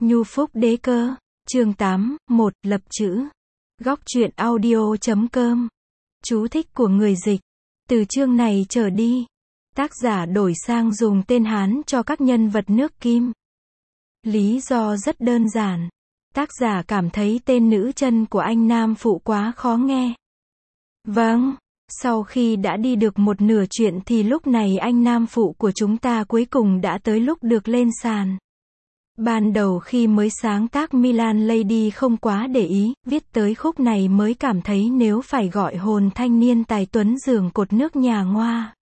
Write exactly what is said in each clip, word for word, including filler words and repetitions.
Nhu Phúc Đế Cơ, chương tám, một, lập chữ. Góc truyện audio chấm com. Chú thích của người dịch. Từ chương này trở đi, tác giả đổi sang dùng tên Hán cho các nhân vật nước Kim. Lý do rất đơn giản. Tác giả cảm thấy tên nữ chân của anh nam phụ quá khó nghe. Vâng, sau khi đã đi được một nửa chuyện thì lúc này anh nam phụ của chúng ta cuối cùng đã tới lúc được lên sàn. Ban đầu khi mới sáng tác Milan Lady không quá để ý, viết tới khúc này mới cảm thấy nếu phải gọi hồn thanh niên tài tuấn giường cột nước nhà ngoa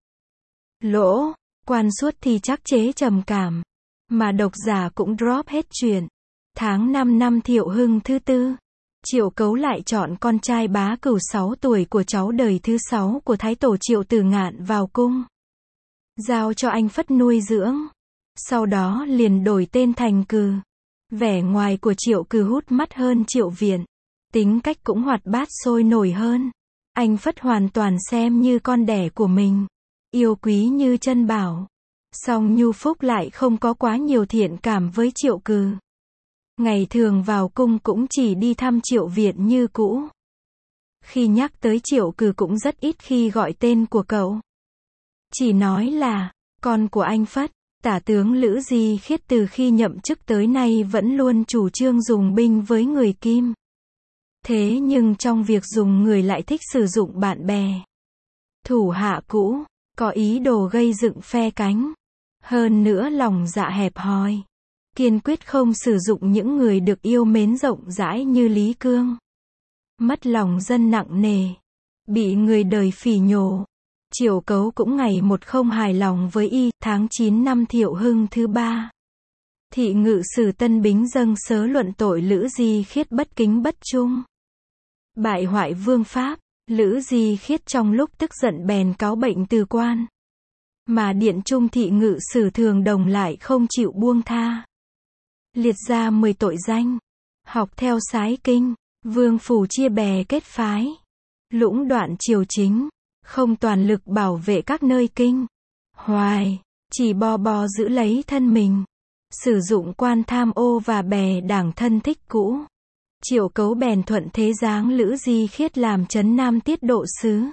lỗ quan suốt thì chắc chế trầm cảm. Mà độc giả cũng drop hết chuyện. Tháng năm năm Thiệu Hưng thứ tư, Triệu Cấu lại chọn con trai bá cửu sáu tuổi của cháu đời thứ sáu của Thái Tổ Triệu Tử Ngạn vào cung, giao cho anh Phất nuôi dưỡng. Sau đó liền đổi tên thành Cừ. Vẻ ngoài của Triệu Cừ hút mắt hơn Triệu Viện. Tính cách cũng hoạt bát sôi nổi hơn. Anh Phất hoàn toàn xem như con đẻ của mình. Yêu quý như chân bảo. Song Nhu Phúc lại không có quá nhiều thiện cảm với Triệu Cừ. Ngày thường vào cung cũng chỉ đi thăm Triệu Viện như cũ. Khi nhắc tới Triệu Cừ cũng rất ít khi gọi tên của cậu. Chỉ nói là, con của anh Phất. Tả tướng Lữ Di Khiết từ khi nhậm chức tới nay vẫn luôn chủ trương dùng binh với người Kim. Thế nhưng trong việc dùng người lại thích sử dụng bạn bè, thủ hạ cũ, có ý đồ gây dựng phe cánh. Hơn nữa lòng dạ hẹp hòi, kiên quyết không sử dụng những người được yêu mến rộng rãi như Lý Cương. Mất lòng dân nặng nề, bị người đời phỉ nhổ. Triệu Cấu cũng ngày một không hài lòng với y. Tháng chín năm Thiệu Hưng thứ ba, Thị ngự sử Tân Bính dâng sớ luận tội Lữ Di Khiết bất kính bất trung, bại hoại vương pháp. Lữ Di Khiết trong lúc tức giận bèn cáo bệnh từ quan. Mà điện trung thị ngự sử Thường Đồng lại không chịu buông tha. Liệt ra mười tội danh. Học theo sái kinh, vương phủ chia bè kết phái, lũng đoạn triều chính, không toàn lực bảo vệ các nơi kinh. Hoài, chỉ bo bo giữ lấy thân mình. Sử dụng quan tham ô và bè đảng thân thích cũ. Triệu Cấu bèn thuận thế giáng Lữ Di Khiết làm trấn Nam tiết độ sứ.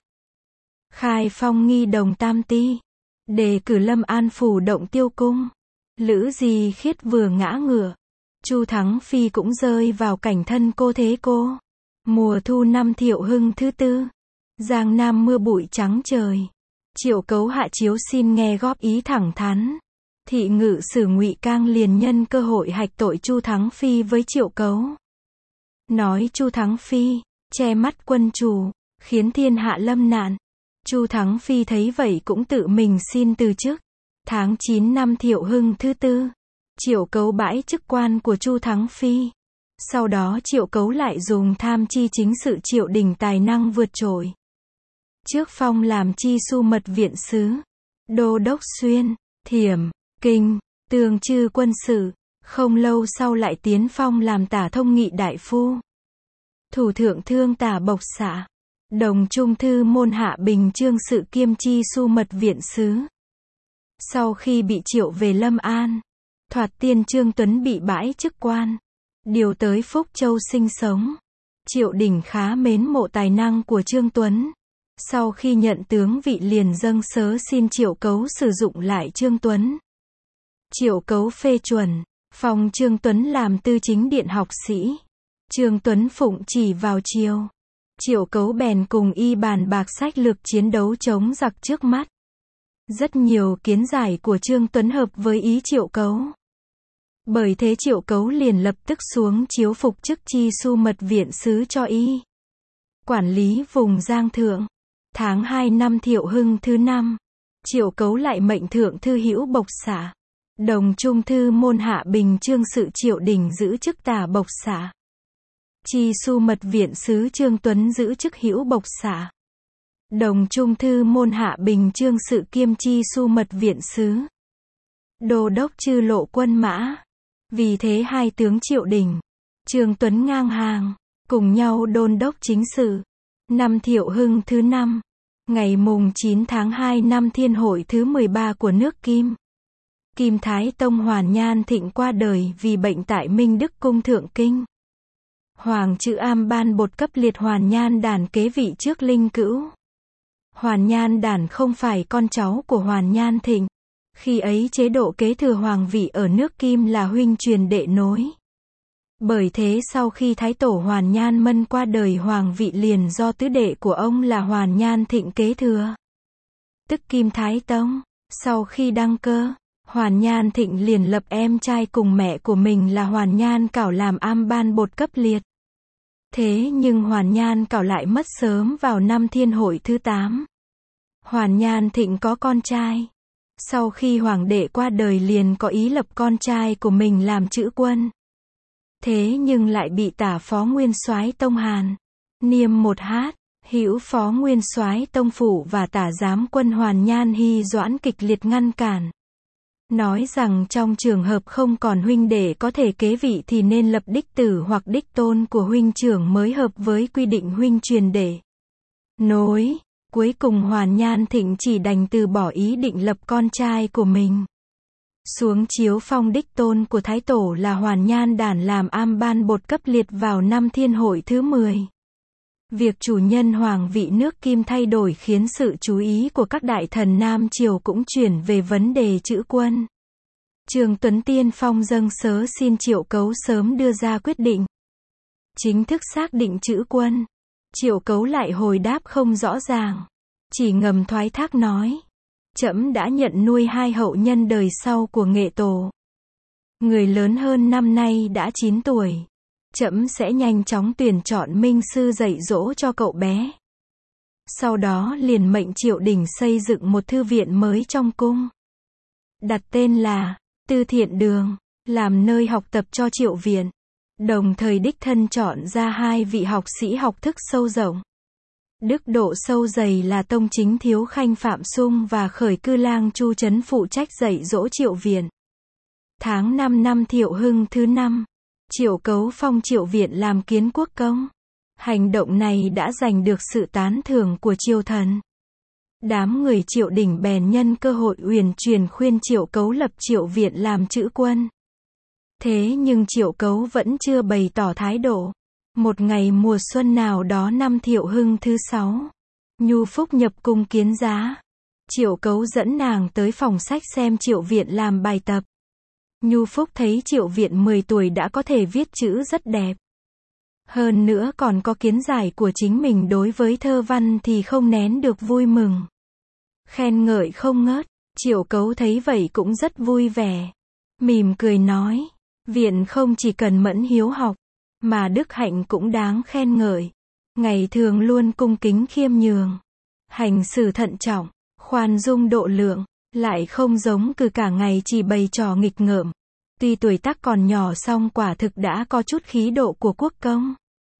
Khai phong nghi đồng tam ti. Đề cử Lâm An phủ động tiêu cung. Lữ Di Khiết vừa ngã ngựa, Chu Thắng Phi cũng rơi vào cảnh thân cô thế cô. Mùa thu năm Thiệu Hưng thứ tư, Giang Nam mưa bụi trắng trời. Triệu Cấu hạ chiếu xin nghe góp ý thẳng thắn. Thị ngự sử Ngụy Cang liền nhân cơ hội hạch tội Chu Thắng Phi với Triệu Cấu. Nói Chu Thắng Phi che mắt quân chủ, khiến thiên hạ lâm nạn. Chu Thắng Phi thấy vậy cũng tự mình xin từ chức. Tháng chín năm Thiệu Hưng thứ tư, Triệu Cấu bãi chức quan của Chu Thắng Phi. Sau đó Triệu Cấu lại dùng tham chi chính sự Triệu Đình tài năng vượt trội. Trước phong làm chi su mật viện sứ, đô đốc xuyên, thiểm, kinh, tường chư quân sự. Không lâu sau lại tiến phong làm tả thông nghị đại phu, thủ thượng thương tả bộc xạ, đồng trung thư môn hạ bình chương sự kiêm chi su mật viện sứ. Sau khi bị triệu về Lâm An, thoạt tiên Trương Tuấn bị bãi chức quan, điều tới Phúc Châu sinh sống. Triệu Đình khá mến mộ tài năng của Trương Tuấn. Sau khi nhận tướng vị liền dâng sớ xin Triệu Cấu sử dụng lại Trương Tuấn. Triệu Cấu phê chuẩn, phong Trương Tuấn làm tư chính điện học sĩ. Trương Tuấn phụng chỉ vào triều. Triệu Cấu bèn cùng y bàn bạc sách lược chiến đấu chống giặc trước mắt. Rất nhiều kiến giải của Trương Tuấn hợp với ý Triệu Cấu. Bởi thế Triệu Cấu liền lập tức xuống chiếu phục chức chi su mật viện sứ cho y, quản lý vùng Giang Thượng. Tháng hai năm Thiệu Hưng thứ năm, Triệu Cấu lại mệnh thượng thư hữu bộc xạ, đồng trung thư môn hạ bình chương sự Triệu Đình giữ chức tả bộc xạ. Chi su mật viện sứ Trương Tuấn giữ chức hữu bộc xạ, đồng trung thư môn hạ bình chương sự kiêm chi su mật viện sứ, đô đốc chư lộ quân mã. Vì thế hai tướng Triệu Đình, Trương Tuấn ngang hàng, cùng nhau đôn đốc chính sự. Năm Thiệu Hưng thứ năm, ngày mùng chín tháng hai năm Thiên hội thứ mười ba của nước Kim, Kim Thái Tông Hoàn Nhan Thịnh qua đời vì bệnh tại Minh Đức Cung Thượng Kinh. Hoàng Chữ Am ban bột cấp liệt Hoàn Nhan Đản kế vị trước Linh Cữu. Hoàn Nhan Đản không phải con cháu của Hoàn Nhan Thịnh. Khi ấy chế độ kế thừa hoàng vị ở nước Kim là huynh truyền đệ nối. Bởi thế sau khi Thái Tổ Hoàn Nhan Mân qua đời, hoàng vị liền do tứ đệ của ông là Hoàn Nhan Thịnh kế thừa, tức Kim Thái Tông. Sau khi đăng cơ, Hoàn Nhan Thịnh liền lập em trai cùng mẹ của mình là Hoàn Nhan Cảo làm am ban bột cấp liệt. Thế nhưng Hoàn Nhan Cảo lại mất sớm vào năm Thiên Hội thứ tám. Hoàn Nhan Thịnh có con trai. Sau khi hoàng đệ qua đời liền có ý lập con trai của mình làm chữ quân. Thế nhưng lại bị tả phó nguyên soái Tông Hàn, Niêm một hát, hữu phó nguyên soái Tông Phủ và tả giám quân Hoàn Nhan Hy Doãn kịch liệt ngăn cản. Nói rằng trong trường hợp không còn huynh đệ có thể kế vị thì nên lập đích tử hoặc đích tôn của huynh trưởng mới hợp với quy định huynh truyền đệ nối. Cuối cùng Hoàn Nhan Thịnh chỉ đành từ bỏ ý định lập con trai của mình. Xuống chiếu phong đích tôn của Thái Tổ là Hoàn Nhan Đản làm am ban bột cấp liệt vào năm Thiên Hội thứ mười. Việc chủ nhân hoàng vị nước Kim thay đổi khiến sự chú ý của các đại thần Nam Triều cũng chuyển về vấn đề chữ quân. Trương Tuấn tiên phong dâng sớ xin Triệu Cấu sớm đưa ra quyết định chính thức xác định chữ quân. Triệu Cấu lại hồi đáp không rõ ràng, chỉ ngầm thoái thác nói: trẫm đã nhận nuôi hai hậu nhân đời sau của Nghệ Tổ. Người lớn hơn năm nay đã chín tuổi. Trẫm sẽ nhanh chóng tuyển chọn minh sư dạy dỗ cho cậu bé. Sau đó liền mệnh Triệu Đình xây dựng một thư viện mới trong cung, đặt tên là Tư Thiện Đường, làm nơi học tập cho Triệu viện. Đồng thời đích thân chọn ra hai vị học sĩ học thức sâu rộng, đức độ sâu dày là Tông Chính Thiếu Khanh Phạm Sung và Khởi Cư Lang Chu Trấn phụ trách dạy dỗ Triệu viện. Tháng năm năm Thiệu Hưng thứ năm, Triệu Cấu phong Triệu viện làm kiến quốc công. Hành động này đã giành được sự tán thưởng của triều thần. Đám người Triệu Đình bèn nhân cơ hội uyển chuyển khuyên Triệu Cấu lập Triệu viện làm chữ quân. Thế nhưng Triệu Cấu vẫn chưa bày tỏ thái độ. Một ngày mùa xuân nào đó năm Thiệu Hưng thứ sáu, Nhu Phúc nhập cung kiến giá. Triệu Cấu dẫn nàng tới phòng sách xem Triệu viện làm bài tập. Nhu Phúc thấy Triệu viện mười tuổi đã có thể viết chữ rất đẹp. Hơn nữa còn có kiến giải của chính mình đối với thơ văn thì không nén được vui mừng. Khen ngợi không ngớt. Triệu Cấu thấy vậy cũng rất vui vẻ. Mỉm cười nói, viện không chỉ cần mẫn hiếu học, mà đức hạnh cũng đáng khen ngợi. Ngày thường luôn cung kính khiêm nhường, hành xử thận trọng, khoan dung độ lượng, lại không giống cứ cả ngày chỉ bày trò nghịch ngợm. Tuy tuổi tác còn nhỏ song quả thực đã có chút khí độ của quốc công.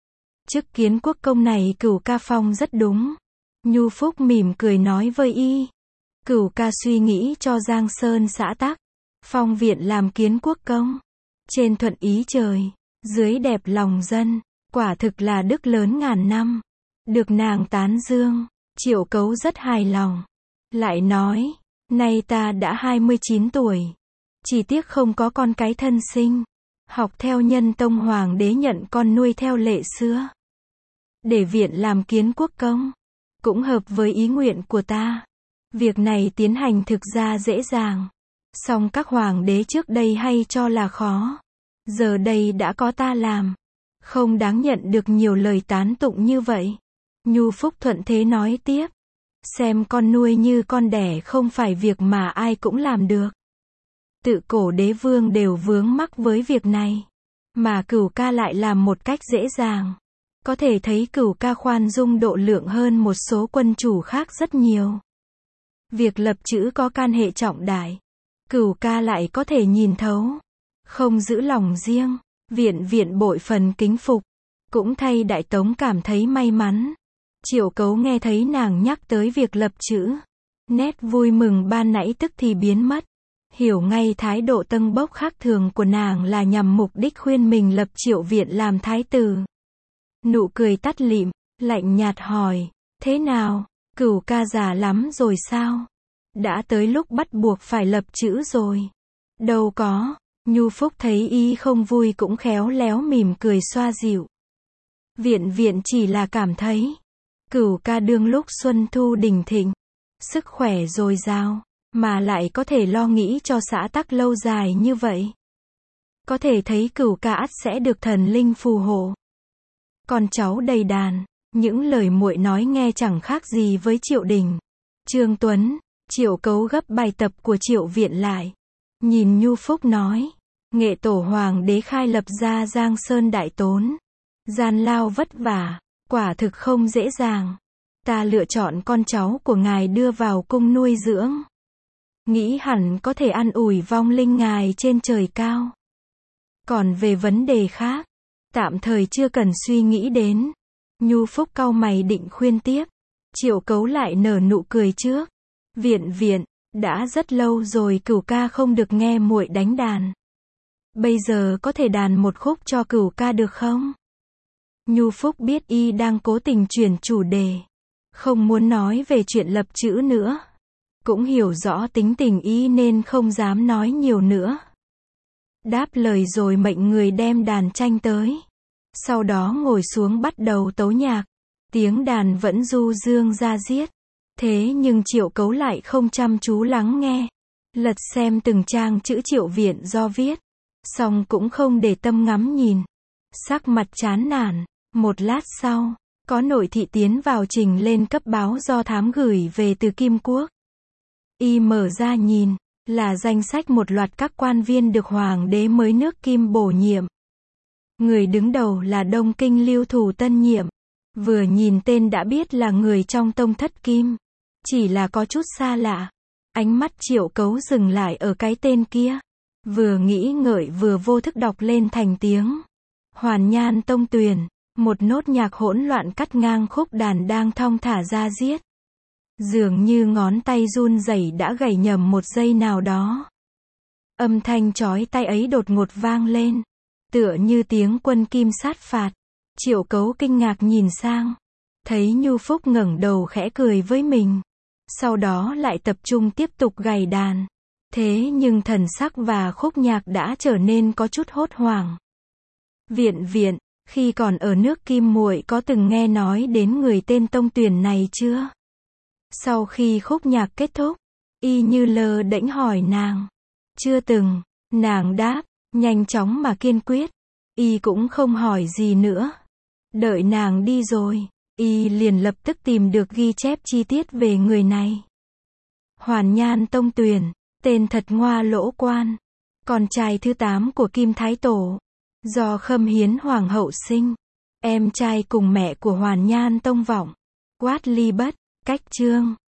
Chức kiến quốc công này Cửu ca phong rất đúng. Nhu Phúc mỉm cười nói với y. Cửu ca suy nghĩ cho Giang Sơn xã tắc, phong viện làm kiến quốc công. Trên thuận ý trời, dưới đẹp lòng dân, quả thực là đức lớn ngàn năm. Được nàng tán dương, Triệu Cấu rất hài lòng. Lại nói, nay ta đã hai mươi chín tuổi. Chỉ tiếc không có con cái thân sinh. Học theo nhân tông hoàng đế nhận con nuôi theo lệ xưa. Để viện làm kiến quốc công, cũng hợp với ý nguyện của ta. Việc này tiến hành thực ra dễ dàng. Song các hoàng đế trước đây hay cho là khó. Giờ đây đã có ta làm. Không đáng nhận được nhiều lời tán tụng như vậy. Nhu Phúc thuận thế nói tiếp. Xem con nuôi như con đẻ không phải việc mà ai cũng làm được. Tự cổ đế vương đều vướng mắc với việc này. Mà Cửu ca lại làm một cách dễ dàng. Có thể thấy Cửu ca khoan dung độ lượng hơn một số quân chủ khác rất nhiều. Việc lập chữ có can hệ trọng đại. Cửu ca lại có thể nhìn thấu. Không giữ lòng riêng. Viện viện bội phần kính phục. Cũng thay Đại Tống cảm thấy may mắn. Triệu Cấu nghe thấy nàng nhắc tới việc lập chữ. Nét vui mừng ban nãy tức thì biến mất. Hiểu ngay thái độ tâng bốc khác thường của nàng là nhằm mục đích khuyên mình lập Triệu viện làm thái tử. Nụ cười tắt lịm, lạnh nhạt hỏi, thế nào, Cửu ca già lắm rồi sao? Đã tới lúc bắt buộc phải lập chữ rồi. Đâu có, Nhu Phúc thấy y không vui cũng khéo léo mỉm cười xoa dịu. Viện viện chỉ là cảm thấy, Cửu ca đương lúc xuân thu đỉnh thịnh, sức khỏe dồi dào, mà lại có thể lo nghĩ cho xã tắc lâu dài như vậy. Có thể thấy Cửu ca ắt sẽ được thần linh phù hộ. Con cháu đầy đàn, những lời muội nói nghe chẳng khác gì với Triệu Đình, Trương Tuấn. Triệu Cấu gấp bài tập của Triệu Viện lại. Nhìn Nhu Phúc nói, nghệ tổ hoàng đế khai lập ra Giang Sơn đại tốn. Gian lao vất vả, quả thực không dễ dàng. Ta lựa chọn con cháu của ngài đưa vào cung nuôi dưỡng. Nghĩ hẳn có thể ăn ủi vong linh ngài trên trời cao. Còn về vấn đề khác, tạm thời chưa cần suy nghĩ đến. Nhu Phúc cau mày định khuyên tiếp. Triệu Cấu lại nở nụ cười trước. Viện viện, đã rất lâu rồi Cửu ca không được nghe muội đánh đàn. Bây giờ có thể đàn một khúc cho Cửu ca được không? Nhu Phúc biết y đang cố tình chuyển chủ đề, không muốn nói về chuyện lập chữ nữa. Cũng hiểu rõ tính tình y nên không dám nói nhiều nữa. Đáp lời rồi mệnh người đem đàn tranh tới. Sau đó ngồi xuống bắt đầu tấu nhạc. Tiếng đàn vẫn du dương ra diết. Thế nhưng Triệu Cấu lại không chăm chú lắng nghe. Lật xem từng trang chữ Triệu Viện do viết. Xong cũng không để tâm ngắm nhìn. Sắc mặt chán nản. Một lát sau, có nội thị tiến vào trình lên cấp báo do thám gửi về từ Kim Quốc. Y mở ra nhìn, là danh sách một loạt các quan viên được hoàng đế mới nước Kim bổ nhiệm. Người đứng đầu là Đông Kinh Lưu Thủ tân nhiệm. Vừa nhìn tên đã biết là người trong tông thất Kim. Chỉ là có chút xa lạ. Ánh mắt Triệu Cấu dừng lại ở cái tên kia. Vừa nghĩ ngợi vừa vô thức đọc lên thành tiếng. Hoàn Nhan Tông Tuyền. Một nốt nhạc hỗn loạn cắt ngang khúc đàn đang thong thả ra diết. Dường như ngón tay run rẩy đã gảy nhầm một giây nào đó. Âm thanh chói tai ấy đột ngột vang lên. Tựa như tiếng quân kim sát phạt. Triệu Cấu kinh ngạc nhìn sang. Thấy Nhu Phúc ngẩng đầu khẽ cười với mình. Sau đó lại tập trung tiếp tục gảy đàn. Thế nhưng thần sắc và khúc nhạc đã trở nên có chút hốt hoảng. Viện viện, khi còn ở nước Kim muội có từng nghe nói đến người tên Tông Tuyền này chưa? Sau khi khúc nhạc kết thúc, y như lơ đễnh hỏi nàng. Chưa từng, nàng đáp, nhanh chóng mà kiên quyết. Y cũng không hỏi gì nữa. Đợi nàng đi rồi, y liền lập tức tìm được ghi chép chi tiết về người này. Hoàn Nhan Tông Tuyền, tên thật Ngoa Lỗ Quan, con trai thứ tám của Kim Thái Tổ, do Khâm Hiến Hoàng hậu sinh, em trai cùng mẹ của Hoàn Nhan Tông Vọng, Quát Ly Bất, Cách Trương.